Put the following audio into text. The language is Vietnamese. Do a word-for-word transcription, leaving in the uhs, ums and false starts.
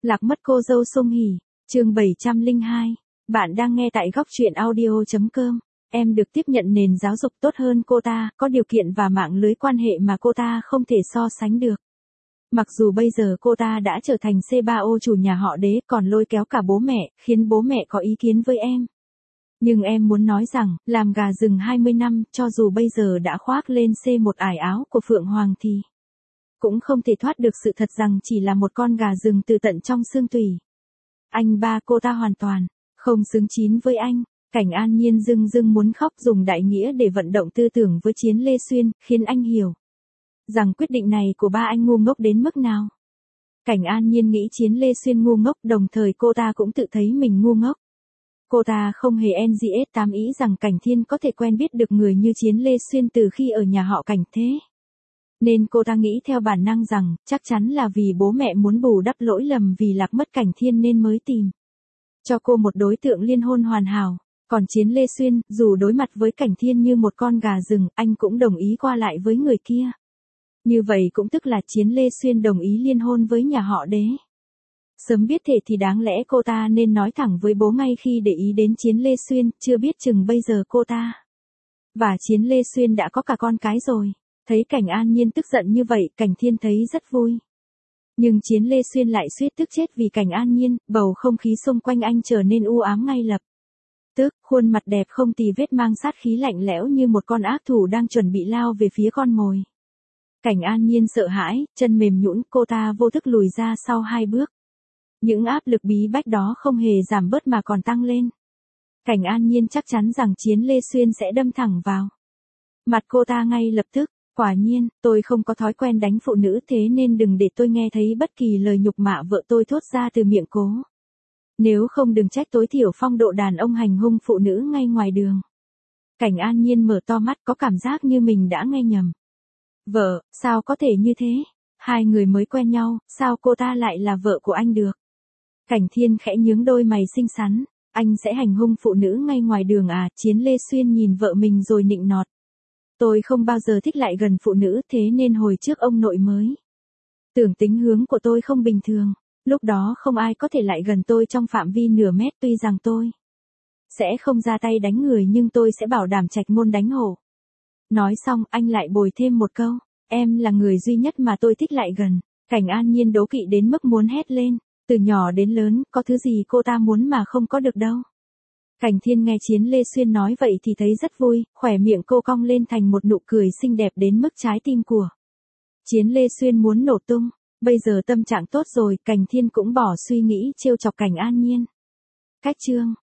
Lạc mất cô dâu Song Hỷ, chương bảy trăm lẻ hai. Bạn đang nghe tại góc truyện audio.com. Em được tiếp nhận nền giáo dục tốt hơn cô ta, có điều kiện và mạng lưới quan hệ mà cô ta không thể so sánh được. Mặc dù bây giờ cô ta đã trở thành xê ba ô chủ nhà họ Đế, còn lôi kéo cả bố mẹ, khiến bố mẹ có ý kiến với em. Nhưng em muốn nói rằng, làm gà rừng hai mươi năm, cho dù bây giờ đã khoác lên xê một ải áo của Phượng Hoàng thì cũng không thể thoát được sự thật rằng chỉ là một con gà rừng từ tận trong xương tủy. Anh ba cô ta hoàn toàn không xứng chín với anh. Cảnh An Nhiên dưng dưng muốn khóc, dùng đại nghĩa để vận động tư tưởng với Chiến Lê Xuyên, khiến anh hiểu rằng quyết định này của ba anh ngu ngốc đến mức nào. Cảnh An Nhiên nghĩ Chiến Lê Xuyên ngu ngốc, đồng thời cô ta cũng tự thấy mình ngu ngốc. Cô ta không hề en giê ét tám ý rằng Cảnh Thiên có thể quen biết được người như Chiến Lê Xuyên từ khi ở nhà họ Cảnh thế. Nên cô ta nghĩ theo bản năng rằng, chắc chắn là vì bố mẹ muốn bù đắp lỗi lầm vì lạc mất Cảnh Thiên nên mới tìm cho cô một đối tượng liên hôn hoàn hảo. Còn Chiến Lê Xuyên, dù đối mặt với Cảnh Thiên như một con gà rừng, anh cũng đồng ý qua lại với người kia. Như vậy cũng tức là Chiến Lê Xuyên đồng ý liên hôn với nhà họ Đế. Sớm biết thế thì đáng lẽ cô ta nên nói thẳng với bố ngay khi để ý đến Chiến Lê Xuyên, chưa biết chừng bây giờ cô ta và Chiến Lê Xuyên đã có cả con cái rồi. Thấy Cảnh An Nhiên tức giận như vậy, Cảnh Thiên thấy rất vui. Nhưng Chiến Lê Xuyên lại suýt tức chết vì Cảnh An Nhiên, bầu không khí xung quanh anh trở nên u ám ngay lập tức, khuôn mặt đẹp không tì vết mang sát khí lạnh lẽo như một con ác thủ đang chuẩn bị lao về phía con mồi. Cảnh An Nhiên sợ hãi, chân mềm nhũn, cô ta vô thức lùi ra sau hai bước. Những áp lực bí bách đó không hề giảm bớt mà còn tăng lên. Cảnh An Nhiên chắc chắn rằng Chiến Lê Xuyên sẽ đâm thẳng vào mặt cô ta ngay lập tức. Quả nhiên, tôi không có thói quen đánh phụ nữ, thế nên đừng để tôi nghe thấy bất kỳ lời nhục mạ vợ tôi thốt ra từ miệng cố. Nếu không đừng trách tối thiểu phong độ đàn ông hành hung phụ nữ ngay ngoài đường. Cảnh An Nhiên mở to mắt, có cảm giác như mình đã nghe nhầm. Vợ, sao có thể như thế? Hai người mới quen nhau, sao cô ta lại là vợ của anh được? Cảnh Thiên khẽ nhướng đôi mày xinh xắn. Anh sẽ hành hung phụ nữ ngay ngoài đường à? Chiến Lê Xuyên nhìn vợ mình rồi nịnh nọt. Tôi không bao giờ thích lại gần phụ nữ, thế nên hồi trước ông nội mới tưởng tính hướng của tôi không bình thường. Lúc đó không ai có thể lại gần tôi trong phạm vi nửa mét, tuy rằng tôi sẽ không ra tay đánh người nhưng tôi sẽ bảo đảm trạch môn đánh hổ. Nói xong, anh lại bồi thêm một câu, em là người duy nhất mà tôi thích lại gần. Cảnh An Nhiên đố kỵ đến mức muốn hét lên, từ nhỏ đến lớn, có thứ gì cô ta muốn mà không có được đâu. Cảnh Thiên nghe Chiến Lê Xuyên nói vậy thì thấy rất vui, khỏe miệng cô cong lên thành một nụ cười xinh đẹp đến mức trái tim của Chiến Lê Xuyên muốn nổ tung. Bây giờ tâm trạng tốt rồi, Cảnh Thiên cũng bỏ suy nghĩ trêu chọc Cảnh An Nhiên. Cách chương